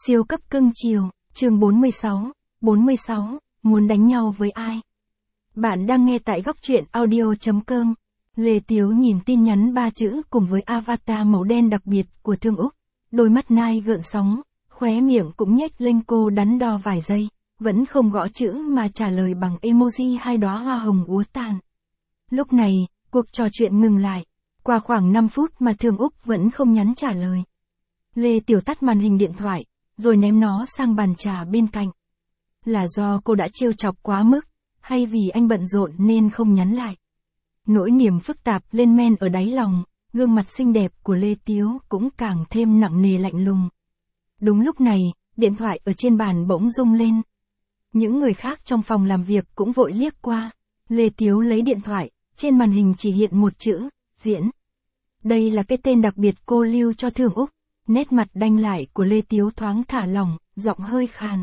Siêu cấp cưng chiều, chương 46, muốn đánh nhau với ai? Bạn đang nghe tại góc truyện audio.com. Lê Tiếu nhìn tin nhắn 3 chữ cùng với avatar màu đen đặc biệt của Thương Úc. Đôi mắt nai gợn sóng, khóe miệng cũng nhếch lên, cô đắn đo vài giây, vẫn không gõ chữ mà trả lời bằng emoji 2 đóa hoa hồng úa tàn. Lúc này, cuộc trò chuyện ngừng lại. Qua khoảng 5 phút mà Thương Úc vẫn không nhắn trả lời. Lê Tiểu tắt màn hình điện thoại, rồi ném nó sang bàn trà bên cạnh. Là do cô đã trêu chọc quá mức, hay vì anh bận rộn nên không nhắn lại? Nỗi niềm phức tạp lên men ở đáy lòng, gương mặt xinh đẹp của Lê Tiếu cũng càng thêm nặng nề lạnh lùng. Đúng lúc này, điện thoại ở trên bàn bỗng rung lên. Những người khác trong phòng làm việc cũng vội liếc qua. Lê Tiếu lấy điện thoại, trên màn hình chỉ hiện một chữ, Diễn. Đây là cái tên đặc biệt cô lưu cho Thương Úc. Nét mặt đanh lại của Lê Tiếu thoáng thả lỏng, giọng hơi khàn.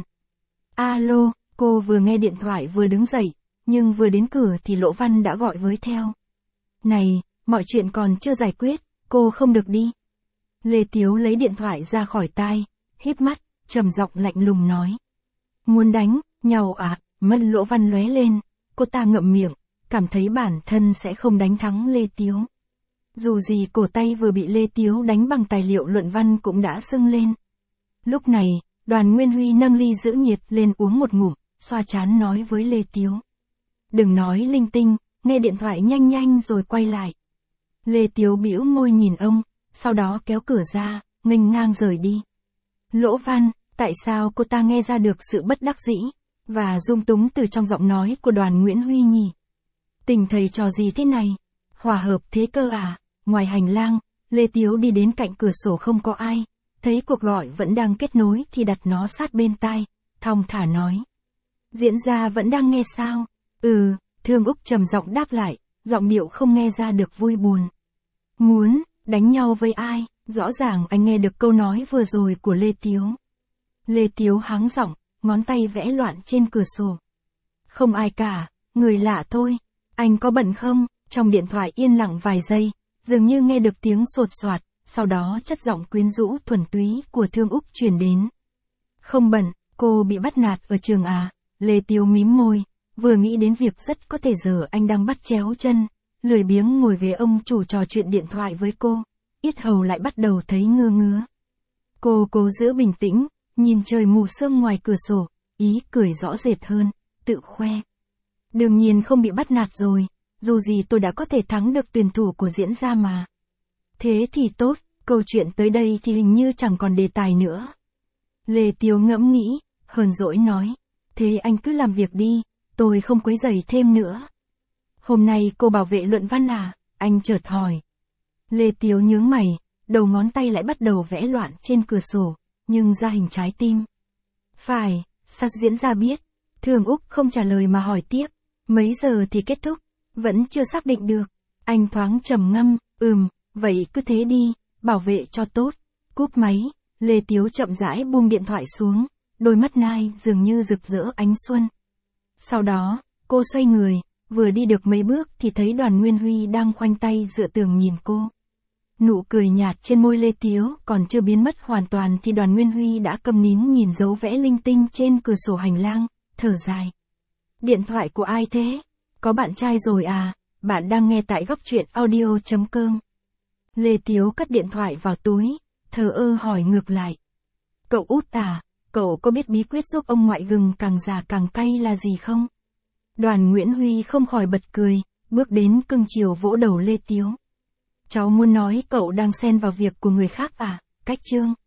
Alo, cô vừa nghe điện thoại vừa đứng dậy, nhưng vừa đến cửa thì Lỗ Văn đã gọi với theo. Này, mọi chuyện còn chưa giải quyết, cô không được đi. Lê Tiếu lấy điện thoại ra khỏi tai, híp mắt, trầm giọng lạnh lùng nói. Muốn đánh nhau à? Mắt Lỗ Văn lóe lên, cô ta ngậm miệng, cảm thấy bản thân sẽ không đánh thắng Lê Tiếu. Dù gì cổ tay vừa bị Lê Tiếu đánh bằng tài liệu luận văn cũng đã sưng lên. Lúc này, Đoàn Nguyên Huy nâng ly giữ nhiệt lên uống một ngụm, xoa trán nói với Lê Tiếu. Đừng nói linh tinh, nghe điện thoại nhanh nhanh rồi quay lại. Lê Tiếu bĩu môi nhìn ông, sau đó kéo cửa ra, nghênh ngang rời đi. Lỗ Văn, tại sao cô ta nghe ra được sự bất đắc dĩ và dung túng từ trong giọng nói của Đoàn Nguyễn Huy nhỉ? Tình thầy trò gì thế này? Hòa hợp thế cơ à? Ngoài hành lang, Lê Tiếu đi đến cạnh cửa sổ không có ai, thấy cuộc gọi vẫn đang kết nối thì đặt nó sát bên tai, thong thả nói. Diễn ra vẫn đang nghe sao? Thương Úc trầm giọng đáp lại, giọng điệu không nghe ra được vui buồn. Muốn đánh nhau với ai? Rõ ràng anh nghe được câu nói vừa rồi của Lê Tiếu. Lê Tiếu hắng giọng, ngón tay vẽ loạn trên cửa sổ. Không ai cả, người lạ thôi. Anh có bận không? Trong điện thoại yên lặng vài giây, dường như nghe được tiếng sột soạt, sau đó chất giọng quyến rũ thuần túy của Thương Úc truyền đến. Không bận, cô bị bắt nạt ở trường à? Lê Tiếu mím môi, vừa nghĩ đến việc rất có thể giờ anh đang bắt chéo chân, lười biếng ngồi ghế ông chủ trò chuyện điện thoại với cô, yết hầu lại bắt đầu thấy ngứa ngứa. Cô cố giữ bình tĩnh, nhìn trời mù sương ngoài cửa sổ, ý cười rõ rệt hơn, tự khoe. Đương nhiên không bị bắt nạt rồi, dù gì tôi đã có thể thắng được tuyển thủ của Diễn ra mà. Thế thì tốt, câu chuyện tới đây thì hình như chẳng còn đề tài nữa. Lê Tiếu ngẫm nghĩ, hờn dỗi nói. Thế anh cứ làm việc đi, tôi không quấy rầy thêm nữa. Hôm nay cô bảo vệ luận văn à? Anh chợt hỏi. Lê Tiếu nhướng mày, đầu ngón tay lại bắt đầu vẽ loạn trên cửa sổ, nhưng ra hình trái tim. Phải, sao Diễn ra biết? Thương Úc không trả lời mà hỏi tiếp. Mấy giờ thì kết thúc? Vẫn chưa xác định được. Anh thoáng trầm ngâm, vậy cứ thế đi, bảo vệ cho tốt. Cúp máy, Lê Tiếu chậm rãi buông điện thoại xuống, đôi mắt nai dường như rực rỡ ánh xuân. Sau đó, cô xoay người, vừa đi được mấy bước thì thấy Đoàn Nguyên Huy đang khoanh tay dựa tường nhìn cô. Nụ cười nhạt trên môi Lê Tiếu còn chưa biến mất hoàn toàn thì Đoàn Nguyên Huy đã câm nín nhìn dấu vẽ linh tinh trên cửa sổ hành lang, thở dài. Điện thoại của ai thế? Có bạn trai rồi à? Bạn đang nghe tại góc truyện audio.com. Lê Tiếu cất điện thoại vào túi, thờ ơ hỏi ngược lại. Cậu út à, cậu có biết bí quyết giúp ông ngoại gừng càng già càng cay là gì không? Đoàn Nguyễn Huy không khỏi bật cười, bước đến cưng chiều vỗ đầu Lê Tiếu. Cháu muốn nói cậu đang xen vào việc của người khác à? Cách chương.